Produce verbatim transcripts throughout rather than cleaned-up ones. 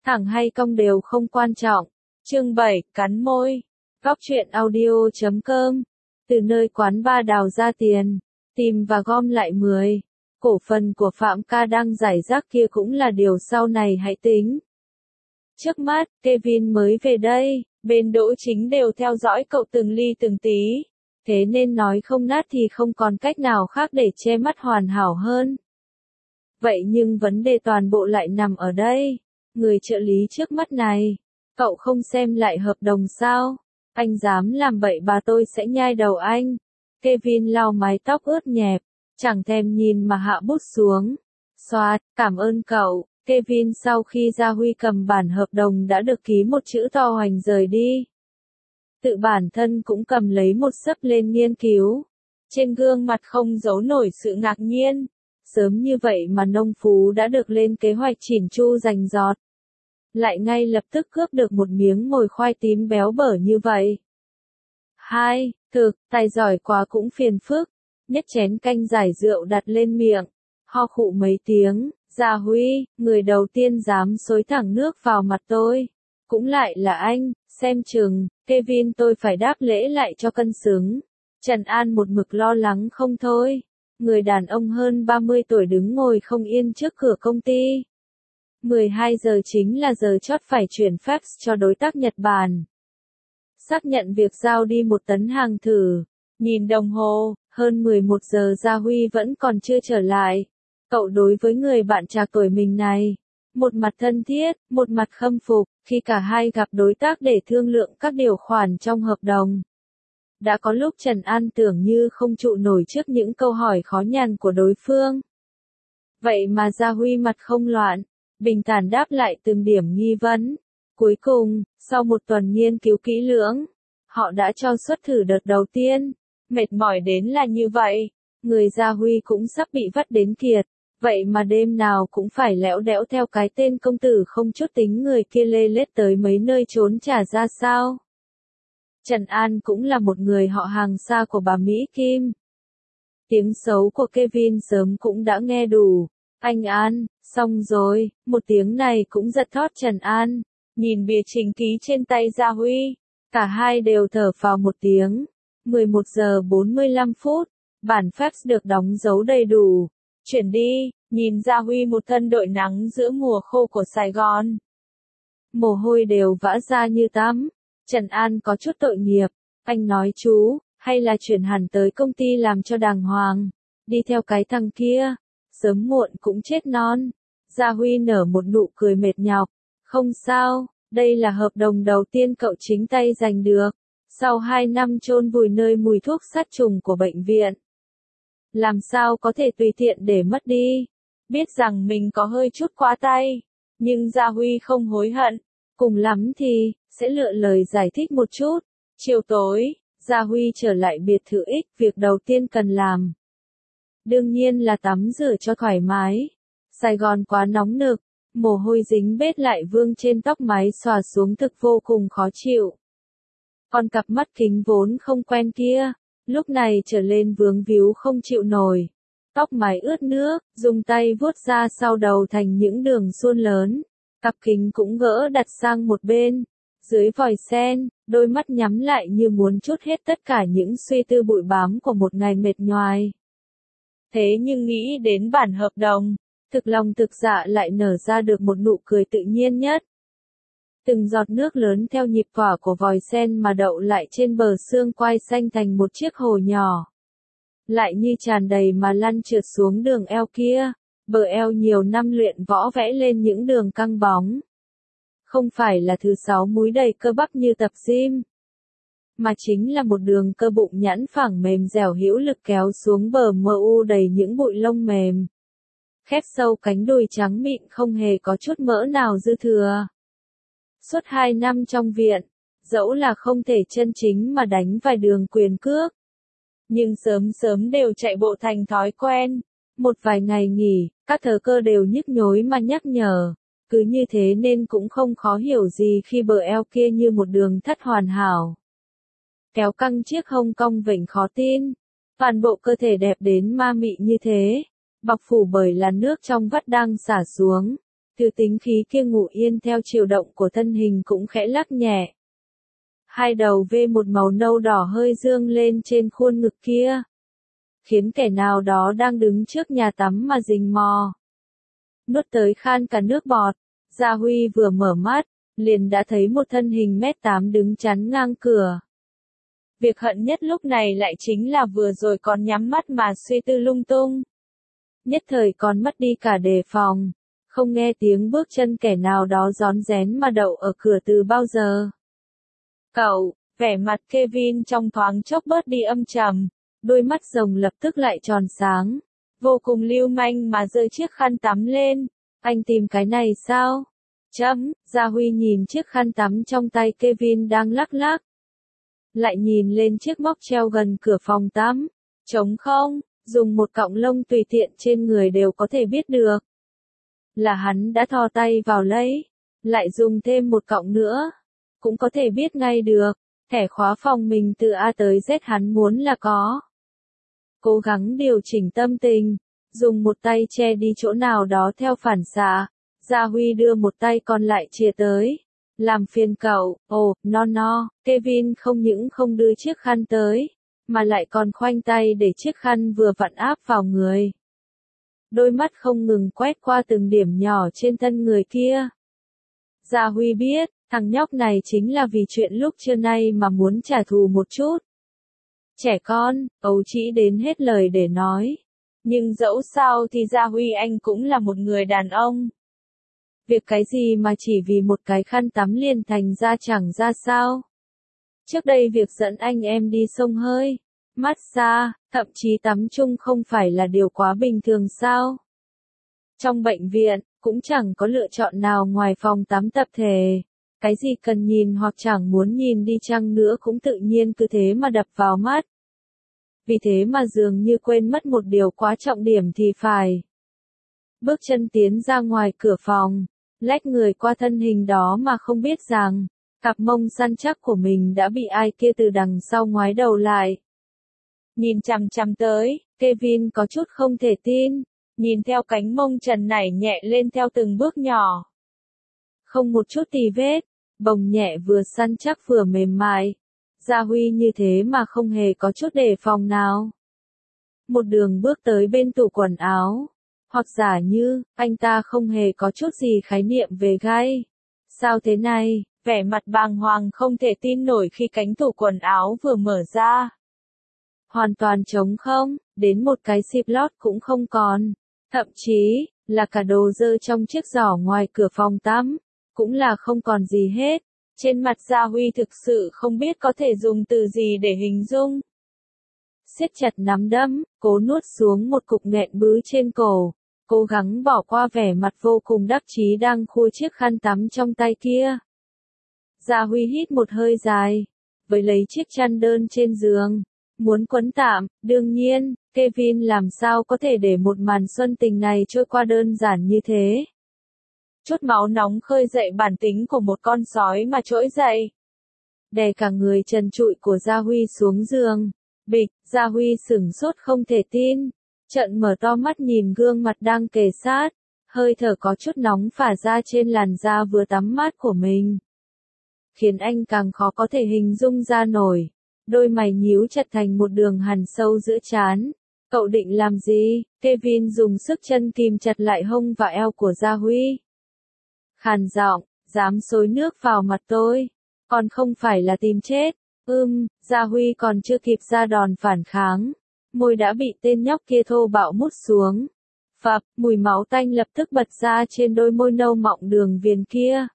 thẳng hay cong đều không quan trọng. Chương bảy, cắn môi. Góc truyện audio chấm com. Từ nơi quán bar đào ra tiền, tìm và gom lại mười cổ phần của Phạm Ca đang giải rác kia cũng là điều sau này hãy tính. Trước mắt, Kevin mới về đây, bên Đỗ Chính đều theo dõi cậu từng ly từng tí. Thế nên nói không nát thì không còn cách nào khác để che mắt hoàn hảo hơn. Vậy nhưng vấn đề toàn bộ lại nằm ở đây. Người trợ lý trước mắt này, cậu không xem lại hợp đồng sao? Anh dám làm bậy bà tôi sẽ nhai đầu anh. Kevin lau mái tóc ướt nhẹp, chẳng thèm nhìn mà hạ bút xuống. Xoạt, cảm ơn cậu. Kevin sau khi Gia Huy cầm bản hợp đồng đã được ký một chữ to hoành rời đi. Tự bản thân cũng cầm lấy một xấp lên nghiên cứu. Trên gương mặt không giấu nổi sự ngạc nhiên. Sớm như vậy mà nông phú đã được lên kế hoạch chỉn chu rành rọt. Lại ngay lập tức cướp được một miếng mồi khoai tím béo bở như vậy. Hai, thực, tài giỏi quá cũng phiền phức. Nhấc chén canh giải rượu đặt lên miệng. Ho khụ mấy tiếng. Gia Huy, người đầu tiên dám xối thẳng nước vào mặt tôi. Cũng lại là anh, xem chừng, Kevin tôi phải đáp lễ lại cho cân xứng. Trần An một mực lo lắng không thôi. Người đàn ông hơn ba mươi tuổi đứng ngồi không yên trước cửa công ty. mười hai giờ chính là giờ chót phải chuyển fax cho đối tác Nhật Bản. Xác nhận việc giao đi một tấn hàng thử. Nhìn đồng hồ, hơn mười một giờ Gia Huy vẫn còn chưa trở lại. Cậu đối với người bạn trạc tuổi mình này, một mặt thân thiết, một mặt khâm phục, khi cả hai gặp đối tác để thương lượng các điều khoản trong hợp đồng. Đã có lúc Trần An tưởng như không trụ nổi trước những câu hỏi khó nhằn của đối phương. Vậy mà Gia Huy mặt không loạn, bình thản đáp lại từng điểm nghi vấn. Cuối cùng, sau một tuần nghiên cứu kỹ lưỡng, họ đã cho xuất thử đợt đầu tiên. Mệt mỏi đến là như vậy, người Gia Huy cũng sắp bị vắt đến kiệt. Vậy mà đêm nào cũng phải lẽo đẽo theo cái tên công tử không chút tính người kia lê lết tới mấy nơi trốn trả ra sao. Trần An cũng là một người họ hàng xa của bà Mỹ Kim. Tiếng xấu của Kevin sớm cũng đã nghe đủ. Anh An, xong rồi, một tiếng này cũng giật thót Trần An. Nhìn bìa trình ký trên tay Gia Huy, cả hai đều thở phào một tiếng. mười một giờ bốn mươi lăm phút, bản fax được đóng dấu đầy đủ. Chuyển đi, nhìn Gia Huy một thân đội nắng giữa mùa khô của Sài Gòn. Mồ hôi đều vã ra như tắm. Trần An có chút tội nghiệp. Anh nói chú, hay là chuyển hẳn tới công ty làm cho đàng hoàng. Đi theo cái thằng kia. Sớm muộn cũng chết non. Gia Huy nở một nụ cười mệt nhọc. Không sao, đây là hợp đồng đầu tiên cậu chính tay giành được. Sau hai năm chôn vùi nơi mùi thuốc sát trùng của bệnh viện. Làm sao có thể tùy tiện để mất đi. Biết rằng mình có hơi chút quá tay. Nhưng Gia Huy không hối hận. Cùng lắm thì, sẽ lựa lời giải thích một chút. Chiều tối, Gia Huy trở lại biệt thự X. Việc đầu tiên cần làm. Đương nhiên là tắm rửa cho thoải mái. Sài Gòn quá nóng nực. Mồ hôi dính bết lại vương trên tóc mái xòa xuống thực vô cùng khó chịu. Còn cặp mắt kính vốn không quen kia. Lúc này trở lên vướng víu không chịu nổi. Tóc mái ướt nước, dùng tay vuốt ra sau đầu thành những đường suôn lớn. Cặp kính cũng gỡ đặt sang một bên. Dưới vòi sen, đôi mắt nhắm lại như muốn trút hết tất cả những suy tư bụi bám của một ngày mệt nhoài. Thế nhưng nghĩ đến bản hợp đồng, thực lòng thực dạ lại nở ra được một nụ cười tự nhiên nhất. Từng giọt nước lớn theo nhịp quả của vòi sen mà đậu lại trên bờ xương quai xanh thành một chiếc hồ nhỏ. Lại như tràn đầy mà lăn trượt xuống đường eo kia, bờ eo nhiều năm luyện võ vẽ lên những đường căng bóng. Không phải là thứ sáu múi đầy cơ bắp như tập gym, mà chính là một đường cơ bụng nhẵn phẳng mềm dẻo hữu lực kéo xuống bờ mờ u đầy những bụi lông mềm. Khép sâu cánh đùi trắng mịn không hề có chút mỡ nào dư thừa. Suốt hai năm trong viện, dẫu là không thể chân chính mà đánh vài đường quyền cước. Nhưng sớm sớm đều chạy bộ thành thói quen. Một vài ngày nghỉ, các thớ cơ đều nhức nhối mà nhắc nhở. Cứ như thế nên cũng không khó hiểu gì khi bờ eo kia như một đường thắt hoàn hảo. Kéo căng chiếc hông cong vểnh khó tin. Toàn bộ cơ thể đẹp đến ma mị như thế. Bọc phủ bởi làn nước trong vắt đang xả xuống. Từ tính khí kia ngủ yên theo chiều động của thân hình cũng khẽ lắc nhẹ. Hai đầu vê một màu nâu đỏ hơi dương lên trên khuôn ngực kia. Khiến kẻ nào đó đang đứng trước nhà tắm mà rình mò. Nuốt tới khan cả nước bọt, Gia Huy vừa mở mắt, liền đã thấy một thân hình mét tám đứng chắn ngang cửa. Việc hận nhất lúc này lại chính là vừa rồi còn nhắm mắt mà suy tư lung tung. Nhất thời còn mất đi cả đề phòng, không nghe tiếng bước chân kẻ nào đó rón rén mà đậu ở cửa từ bao giờ. Cậu, vẻ mặt Kevin trong thoáng chốc bớt đi âm trầm, đôi mắt rồng lập tức lại tròn sáng, vô cùng lưu manh mà giơ chiếc khăn tắm lên. Anh tìm cái này sao? Chấm, Gia Huy nhìn chiếc khăn tắm trong tay Kevin đang lắc lắc. Lại nhìn lên chiếc móc treo gần cửa phòng tắm. Trống không, dùng một cọng lông tùy tiện trên người đều có thể biết được. Là hắn đã thò tay vào lấy, lại dùng thêm một cọng nữa. Cũng có thể biết ngay được, thẻ khóa phòng mình từ A tới Z hắn muốn là có. Cố gắng điều chỉnh tâm tình, dùng một tay che đi chỗ nào đó theo phản xạ. Gia Huy đưa một tay còn lại chìa tới. Làm phiền cậu, ồ, no no, Kevin không những không đưa chiếc khăn tới, mà lại còn khoanh tay để chiếc khăn vừa vặn áp vào người. Đôi mắt không ngừng quét qua từng điểm nhỏ trên thân người kia. Gia Huy biết, thằng nhóc này chính là vì chuyện lúc trưa nay mà muốn trả thù một chút. Trẻ con, ấu trĩ đến hết lời để nói. Nhưng dẫu sao thì Gia Huy anh cũng là một người đàn ông. Việc cái gì mà chỉ vì một cái khăn tắm liền thành ra chẳng ra sao. Trước đây việc dẫn anh em đi xông hơi, massage, thậm chí tắm chung không phải là điều quá bình thường sao. Trong bệnh viện, cũng chẳng có lựa chọn nào ngoài phòng tắm tập thể. Cái gì cần nhìn hoặc chẳng muốn nhìn đi chăng nữa cũng tự nhiên cứ thế mà đập vào mắt. Vì thế mà dường như quên mất một điều quá trọng điểm thì phải. Bước chân tiến ra ngoài cửa phòng, lách người qua thân hình đó mà không biết rằng, cặp mông săn chắc của mình đã bị ai kia từ đằng sau ngoái đầu lại. Nhìn chằm chằm tới, Kevin có chút không thể tin, nhìn theo cánh mông trần nảy nhẹ lên theo từng bước nhỏ. Không một chút tì vết, bồng nhẹ vừa săn chắc vừa mềm mại. Gia Huy như thế mà không hề có chút đề phòng nào. Một đường bước tới bên tủ quần áo. Hoặc giả như, anh ta không hề có chút gì khái niệm về gai. Sao thế này, vẻ mặt bàng hoàng không thể tin nổi khi cánh tủ quần áo vừa mở ra. Hoàn toàn trống không, đến một cái zip lót cũng không còn. Thậm chí, là cả đồ dơ trong chiếc giỏ ngoài cửa phòng tắm, cũng là không còn gì hết. Trên mặt Gia Huy thực sự không biết có thể dùng từ gì để hình dung. Siết chặt nắm đấm, cố nuốt xuống một cục nghẹn bứ trên cổ, cố gắng bỏ qua vẻ mặt vô cùng đắc chí đang khui chiếc khăn tắm trong tay kia. Gia Huy hít một hơi dài, với lấy chiếc chăn đơn trên giường, muốn quấn tạm, đương nhiên, Kevin làm sao có thể để một màn xuân tình này trôi qua đơn giản như thế. Chút máu nóng khơi dậy bản tính của một con sói mà trỗi dậy. Đè cả người trần trụi của Gia Huy xuống giường. Bịch, Gia Huy sửng sốt không thể tin. Trợn mở to mắt nhìn gương mặt đang kề sát. Hơi thở có chút nóng phả ra trên làn da vừa tắm mát của mình. Khiến anh càng khó có thể hình dung ra nổi. Đôi mày nhíu chặt thành một đường hằn sâu giữa trán. Cậu định làm gì? Kevin dùng sức chân kìm chặt lại hông và eo của Gia Huy. Khàn giọng, dám xối nước vào mặt tôi, còn không phải là tìm chết. Ưm, Gia Huy còn chưa kịp ra đòn phản kháng, môi đã bị tên nhóc kia thô bạo mút xuống. Phập, mùi máu tanh lập tức bật ra trên đôi môi nâu mọng đường viền kia.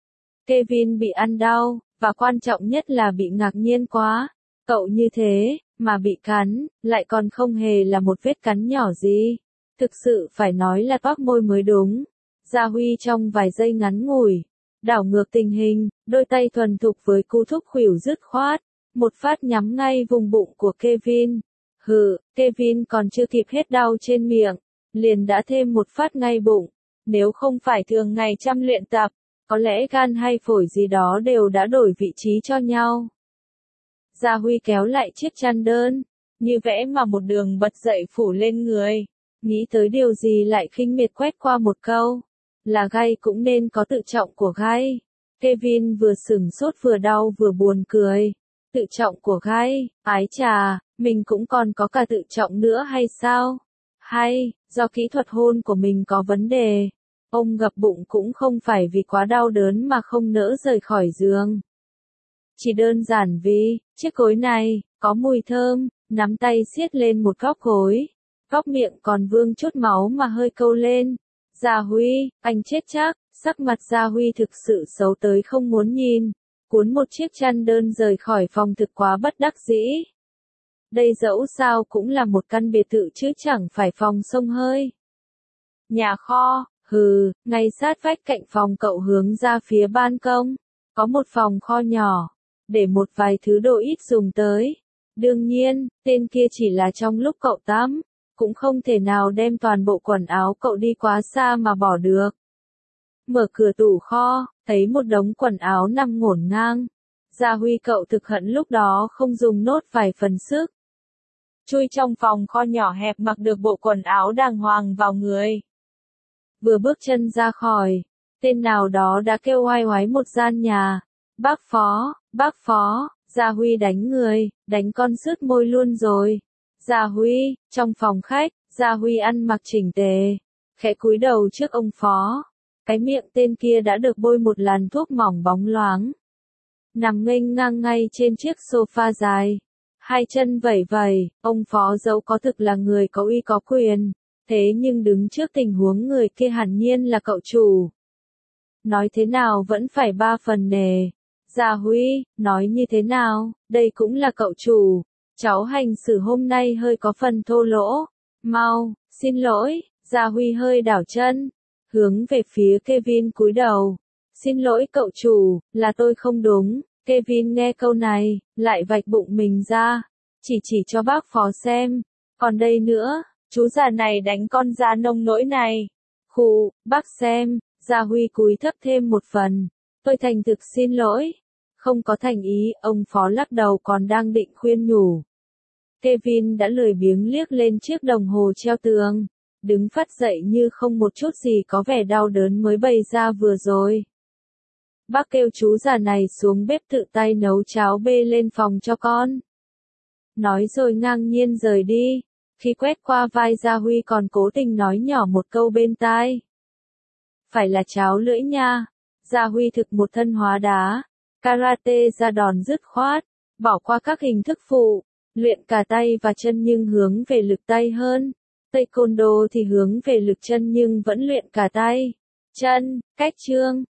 Kevin bị ăn đau, và quan trọng nhất là bị ngạc nhiên quá. Cậu như thế, mà bị cắn, lại còn không hề là một vết cắn nhỏ gì. Thực sự phải nói là toác môi mới đúng. Gia Huy trong vài giây ngắn ngủi, đảo ngược tình hình, đôi tay thuần thục với cú thúc khuỷu dứt khoát, một phát nhắm ngay vùng bụng của Kevin. Hừ, Kevin còn chưa kịp hết đau trên miệng, liền đã thêm một phát ngay bụng. Nếu không phải thường ngày chăm luyện tập, có lẽ gan hay phổi gì đó đều đã đổi vị trí cho nhau. Gia Huy kéo lại chiếc chăn đơn, như vẽ mà một đường bật dậy phủ lên người. Nghĩ tới điều gì lại khinh miệt quét qua một câu. là gay cũng nên có tự trọng của gay. Kevin vừa sửng sốt vừa đau vừa buồn cười. Tự trọng của gay, ái chà, mình cũng còn có cả tự trọng nữa hay sao? Hay, do kỹ thuật hôn của mình có vấn đề. Ông gập bụng cũng không phải vì quá đau đớn mà không nỡ rời khỏi giường. Chỉ đơn giản vì, chiếc gối này, có mùi thơm, nắm tay siết lên một góc gối. Góc miệng còn vương chút máu mà hơi câu lên. Gia Huy, anh chết chắc, sắc mặt Gia Huy thực sự xấu tới không muốn nhìn. Cuốn một chiếc chăn đơn rời khỏi phòng thực quá bất đắc dĩ. Đây dẫu sao cũng là một căn biệt thự chứ chẳng phải phòng xông hơi. Nhà kho, hừ, ngay sát vách cạnh phòng cậu hướng ra phía ban công. Có một phòng kho nhỏ, để một vài thứ đồ ít dùng tới. Đương nhiên, tên kia chỉ là trong lúc cậu tắm, cũng không thể nào đem toàn bộ quần áo cậu đi quá xa mà bỏ được. Mở cửa tủ kho, thấy một đống quần áo nằm ngổn ngang. Gia Huy cậu thực hận lúc đó không dùng nốt vài phần sức. Chui trong phòng kho nhỏ hẹp mặc được bộ quần áo đàng hoàng vào người. Vừa bước chân ra khỏi, tên nào đó đã kêu oai oái một gian nhà. Bác Phó, bác Phó, Gia Huy đánh người, đánh con sứt môi luôn rồi. Gia Huy, trong phòng khách, Gia Huy ăn mặc chỉnh tề, khẽ cúi đầu trước ông Phó. Cái miệng tên kia đã được bôi một làn thuốc mỏng bóng loáng. Nằm nghênh ngang ngay trên chiếc sofa dài. Hai chân vẩy vẩy, ông Phó dẫu có thực là người có uy có quyền. Thế nhưng đứng trước tình huống người kia hẳn nhiên là cậu chủ. Nói thế nào vẫn phải ba phần nề. Gia Huy, nói như thế nào, đây cũng là cậu chủ. Cháu hành xử hôm nay hơi có phần thô lỗ. Mau, xin lỗi, Gia Huy hơi đảo chân. Hướng về phía Kevin cúi đầu. Xin lỗi cậu chủ, là tôi không đúng. Kevin nghe câu này, lại vạch bụng mình ra. Chỉ chỉ cho bác Phó xem. Còn đây nữa, chú già này đánh con da nông nỗi này. Khụ, bác xem, Gia Huy cúi thấp thêm một phần. Tôi thành thực xin lỗi. Không có thành ý, ông Phó lắc đầu còn đang định khuyên nhủ. Kevin đã lười biếng liếc lên chiếc đồng hồ treo tường. Đứng phắt dậy như không một chút gì có vẻ đau đớn mới bày ra vừa rồi. Bác kêu chú già này xuống bếp tự tay nấu cháo bê lên phòng cho con. Nói rồi ngang nhiên rời đi. Khi quét qua vai Gia Huy còn cố tình nói nhỏ một câu bên tai. Phải là cháo lưỡi nha. Gia Huy thực một thân hóa đá. Karate ra đòn dứt khoát. Bỏ qua các hình thức phụ. Luyện cả tay và chân nhưng hướng về lực tay hơn. Taekwondo thì hướng về lực chân nhưng vẫn luyện cả tay. Chân, cách chương.